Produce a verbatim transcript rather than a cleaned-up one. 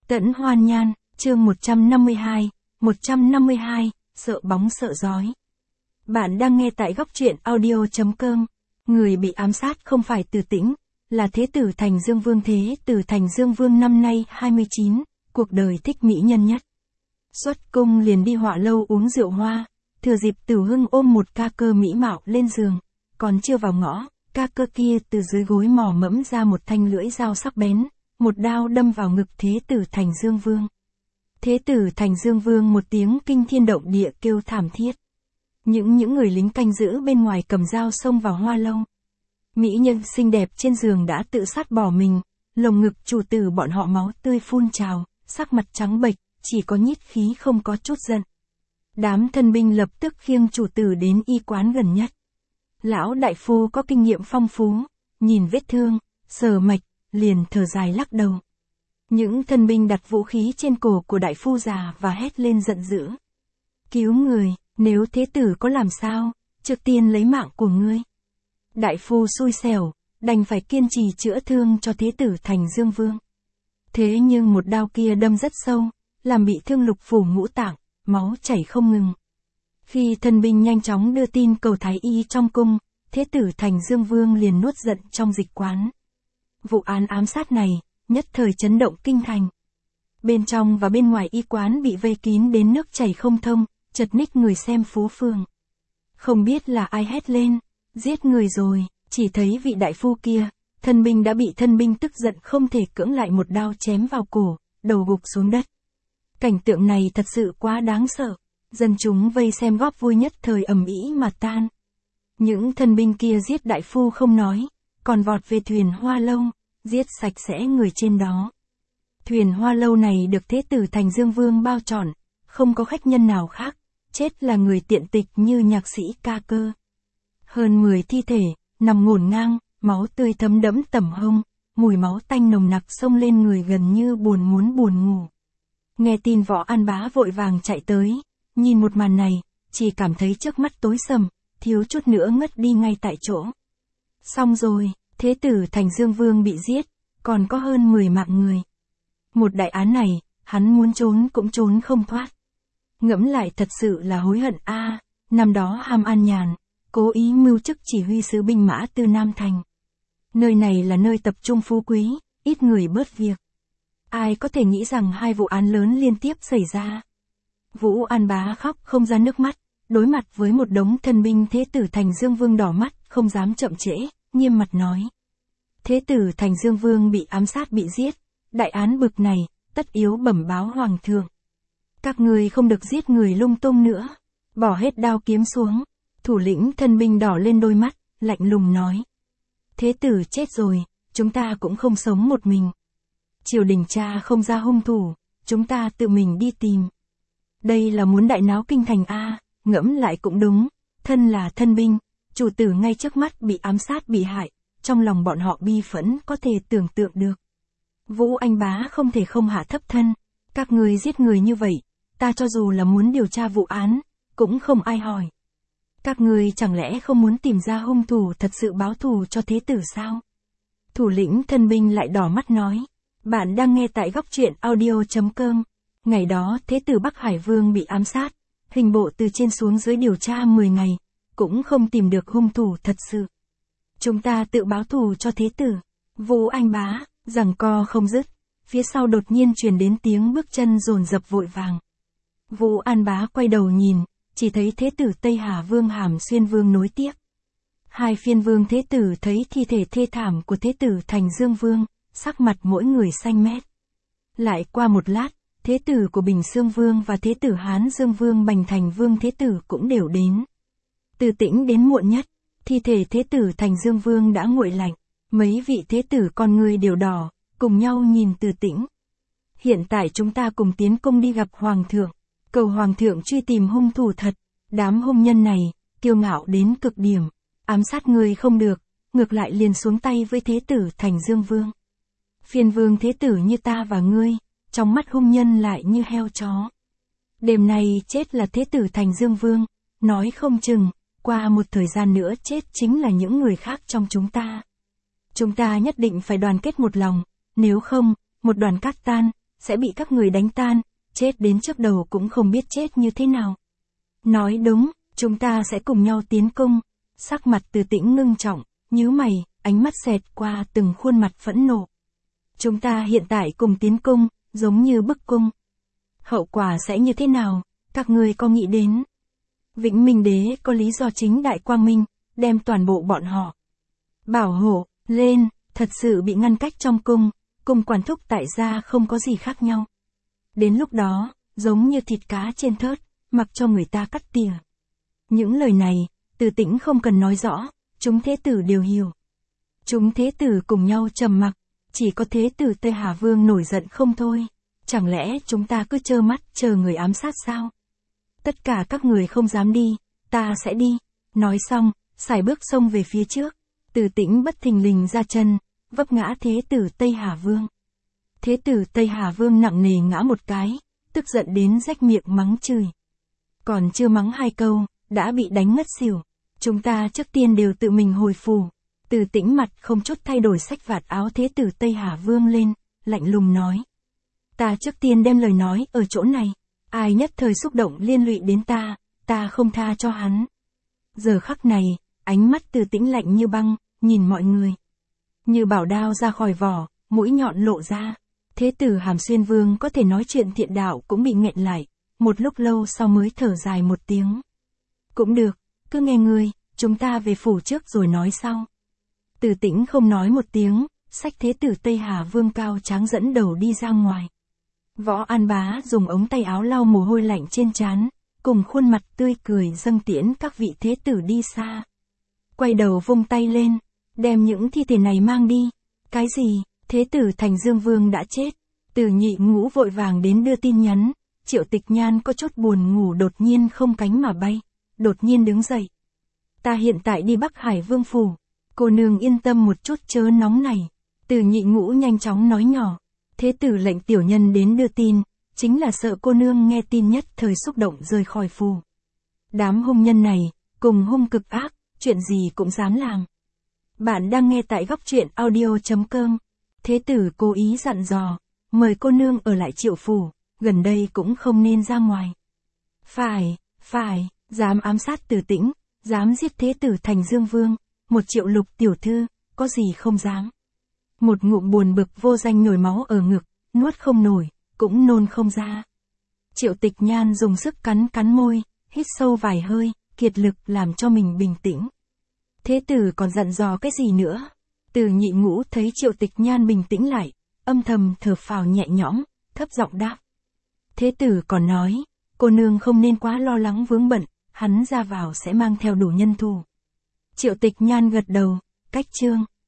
Tẫn Hoan Nhan, chương một trăm năm mươi hai, một trăm năm mươi hai, sợ bóng sợ giói. Bạn đang nghe tại góc truyện audio chấm com. Người bị ám sát không phải Từ Tĩnh, là Thế tử Thành Dương Vương. Thế tử Thành Dương Vương năm nay hai mươi chín, cuộc đời thích mỹ nhân nhất. Xuất cung liền đi họa lâu uống rượu hoa, thừa dịp Tửu Hưng ôm một ca cơ mỹ mạo lên giường, còn chưa vào ngõ, ca cơ kia từ dưới gối mò mẫm ra một thanh lưỡi dao sắc bén, một đao đâm vào ngực Thế tử Thành Dương Vương. Thế tử Thành Dương Vương một tiếng kinh thiên động địa kêu thảm thiết. Những những người lính canh giữ bên ngoài cầm dao xông vào hoa lâu. Mỹ nhân xinh đẹp trên giường đã tự sát bỏ mình, lồng ngực chủ tử bọn họ máu tươi phun trào, sắc mặt trắng bệch, chỉ có nhít khí không có chút giận. Đám thân binh lập tức khiêng chủ tử đến y quán gần nhất. Lão đại phu có kinh nghiệm phong phú, nhìn vết thương, sờ mạch, liền thở dài lắc đầu. Những thân binh đặt vũ khí trên cổ của đại phu già và hét lên giận dữ. Cứu người, nếu thế tử có làm sao, trước tiên lấy mạng của ngươi. Đại phu xui xẻo, đành phải kiên trì chữa thương cho Thế tử Thành Dương Vương. Thế nhưng một đao kia đâm rất sâu, làm bị thương lục phủ ngũ tạng, máu chảy không ngừng. Khi thân binh nhanh chóng đưa tin cầu thái y trong cung, Thế tử Thành Dương Vương liền nuốt giận trong dịch quán. Vụ án ám sát này, nhất thời chấn động kinh thành. Bên trong và bên ngoài y quán bị vây kín đến nước chảy không thông, chật ních người xem phố phường. Không biết là ai hét lên, giết người rồi, chỉ thấy vị đại phu kia, thân binh đã bị thân binh tức giận không thể cưỡng lại một đao chém vào cổ, đầu gục xuống đất. Cảnh tượng này thật sự quá đáng sợ, dân chúng vây xem góp vui nhất thời ầm ĩ mà tan. Những thân binh kia giết đại phu không nói, còn vọt về thuyền hoa lâu, giết sạch sẽ người trên đó. Thuyền hoa lâu này được Thế tử Thành Dương Vương bao trọn, không có khách nhân nào khác, chết là người tiện tịch như nhạc sĩ ca cơ. Hơn mười thi thể, nằm ngổn ngang, máu tươi thấm đẫm tẩm hông, mùi máu tanh nồng nặc xông lên người gần như buồn muốn buồn ngủ. Nghe tin Võ An Bá vội vàng chạy tới, nhìn một màn này, chỉ cảm thấy trước mắt tối sầm, thiếu chút nữa ngất đi ngay tại chỗ. Xong rồi, Thế tử Thành Dương Vương bị giết, còn có hơn mười mạng người. Một đại án này, hắn muốn trốn cũng trốn không thoát. Ngẫm lại thật sự là hối hận a. À, năm đó ham an nhàn, cố ý mưu chức chỉ huy sứ binh mã từ Nam Thành. Nơi này là nơi tập trung phú quý, ít người bớt việc. Ai có thể nghĩ rằng hai vụ án lớn liên tiếp xảy ra. Vũ An Bá khóc không ra nước mắt, đối mặt với một đống thân binh. Thế tử Thành Dương Vương đỏ mắt, không dám chậm trễ, nghiêm mặt nói. Thế tử Thành Dương Vương bị ám sát bị giết, đại án bực này, tất yếu bẩm báo hoàng thượng. Các người không được giết người lung tung nữa, bỏ hết đao kiếm xuống. Thủ lĩnh thân binh đỏ lên đôi mắt, lạnh lùng nói. Thế tử chết rồi, chúng ta cũng không sống một mình. Triều đình tra không ra hung thủ, chúng ta tự mình đi tìm. Đây là muốn đại náo kinh thành a. À, ngẫm lại cũng đúng, thân là thân binh, chủ tử ngay trước mắt bị ám sát bị hại, trong lòng bọn họ bi phẫn có thể tưởng tượng được. Vũ Anh Bá không thể không hạ thấp thân, các người giết người như vậy, ta cho dù là muốn điều tra vụ án, cũng không ai hỏi. Các người chẳng lẽ không muốn tìm ra hung thủ thật sự báo thù cho thế tử sao? Thủ lĩnh thân binh lại đỏ mắt nói. Bạn đang nghe tại góc truyện audio chấm com. Ngày đó Thế tử Bắc Hải Vương bị ám sát, hình bộ từ trên xuống dưới điều tra mười ngày, cũng không tìm được hung thủ thật sự. Chúng ta tự báo thù cho thế tử. Vũ Anh Bá, giằng co không dứt, phía sau đột nhiên truyền đến tiếng bước chân dồn dập vội vàng. Vũ An Bá quay đầu nhìn, chỉ thấy Thế tử Tây Hà Vương Hàm Xuyên Vương nối tiếp. Hai phiên vương thế tử thấy thi thể thê thảm của Thế tử Thành Dương Vương, sắc mặt mỗi người xanh mét. Lại qua một lát, thế tử của Bình Xương Vương và thế tử Hán Dương Vương Bành Thành Vương thế tử cũng đều đến. Từ Tĩnh đến muộn nhất, thi thể thế tử Thành Dương Vương đã nguội lạnh, mấy vị thế tử con người đều đỏ, cùng nhau nhìn Từ Tĩnh. Hiện tại chúng ta cùng tiến cung đi gặp hoàng thượng, cầu hoàng thượng truy tìm hung thủ thật, đám hung nhân này, kiêu ngạo đến cực điểm, ám sát người không được, ngược lại liền xuống tay với thế tử Thành Dương Vương. Phiên vương thế tử như ta và ngươi, trong mắt hung nhân lại như heo chó. Đêm nay chết là thế tử Thành Dương Vương, nói không chừng, qua một thời gian nữa chết chính là những người khác trong chúng ta. Chúng ta nhất định phải đoàn kết một lòng, nếu không, một đoàn cát tan, sẽ bị các người đánh tan, chết đến trước đầu cũng không biết chết như thế nào. Nói đúng, chúng ta sẽ cùng nhau tiến cung. Sắc mặt Từ Tĩnh ngưng trọng, nhíu mày, ánh mắt xẹt qua từng khuôn mặt phẫn nộ. Chúng ta hiện tại cùng tiến cung, giống như bức cung. Hậu quả sẽ như thế nào, các ngươi có nghĩ đến? Vĩnh Minh Đế có lý do chính đại quang minh, đem toàn bộ bọn họ bảo hộ lên, thật sự bị ngăn cách trong cung, cùng quản thúc tại gia không có gì khác nhau. Đến lúc đó, giống như thịt cá trên thớt, mặc cho người ta cắt tỉa. Những lời này, Từ Tĩnh không cần nói rõ, chúng thế tử đều hiểu. Chúng thế tử cùng nhau trầm mặc, chỉ có thế tử Tây Hà Vương nổi giận không thôi. Chẳng lẽ chúng ta cứ trơ mắt chờ người ám sát sao? Tất cả các người không dám đi, ta sẽ đi. Nói xong, sải bước xông về phía trước. Từ Tĩnh bất thình lình ra chân, vấp ngã thế tử Tây Hà Vương. Thế tử Tây Hà Vương nặng nề ngã một cái, tức giận đến rách miệng mắng chửi. Còn chưa mắng hai câu, đã bị đánh ngất xỉu. Chúng ta trước tiên đều tự mình hồi phù. Từ Tĩnh mặt không chút thay đổi xách vạt áo thế tử Tây Hà Vương lên, lạnh lùng nói. Ta trước tiên đem lời nói ở chỗ này. Ai nhất thời xúc động liên lụy đến ta, ta không tha cho hắn. Giờ khắc này, ánh mắt Từ Tĩnh lạnh như băng, nhìn mọi người. Như bảo đao ra khỏi vỏ, mũi nhọn lộ ra. Thế tử Hàm Xuyên Vương có thể nói chuyện thiện đạo cũng bị nghẹn lại, một lúc lâu sau mới thở dài một tiếng. Cũng được, cứ nghe ngươi, chúng ta về phủ trước rồi nói sau. Từ Tĩnh không nói một tiếng, xách thế tử Tây Hà Vương cao tráng dẫn đầu đi ra ngoài. Võ An Bá dùng ống tay áo lau mồ hôi lạnh trên trán, cùng khuôn mặt tươi cười dâng tiễn các vị thế tử đi xa. Quay đầu vung tay lên, đem những thi thể này mang đi. Cái gì, thế tử Thành Dương Vương đã chết. Từ Nhị Ngũ vội vàng đến đưa tin nhắn. Triệu Tịch Nhan có chút buồn ngủ đột nhiên không cánh mà bay, đột nhiên đứng dậy. Ta hiện tại đi Bắc Hải Vương phủ, cô nương yên tâm một chút chớ nóng này. Từ Nhị Ngũ nhanh chóng nói nhỏ. Thế tử lệnh tiểu nhân đến đưa tin, chính là sợ cô nương nghe tin nhất thời xúc động rời khỏi phù. Đám hung nhân này, cùng hung cực ác, chuyện gì cũng dám làm. Bạn đang nghe tại góc truyện audio chấm com. Thế tử cố ý dặn dò, mời cô nương ở lại Triệu phủ, gần đây cũng không nên ra ngoài. Phải, phải, dám ám sát Từ Tĩnh, dám giết thế tử Thành Dương Vương, một Triệu Lục tiểu thư, có gì không dám. Một ngụm buồn bực vô danh nhồi máu ở ngực, nuốt không nổi, cũng nôn không ra. Triệu Tịch Nhan dùng sức cắn cắn môi, hít sâu vài hơi, kiệt lực làm cho mình bình tĩnh. Thế tử còn dặn dò cái gì nữa? Từ Nhị Ngũ thấy Triệu Tịch Nhan bình tĩnh lại, âm thầm thở phào nhẹ nhõm, thấp giọng đáp. Thế tử còn nói, cô nương không nên quá lo lắng vướng bận, hắn ra vào sẽ mang theo đủ nhân thủ. Triệu Tịch Nhan gật đầu, cách chương.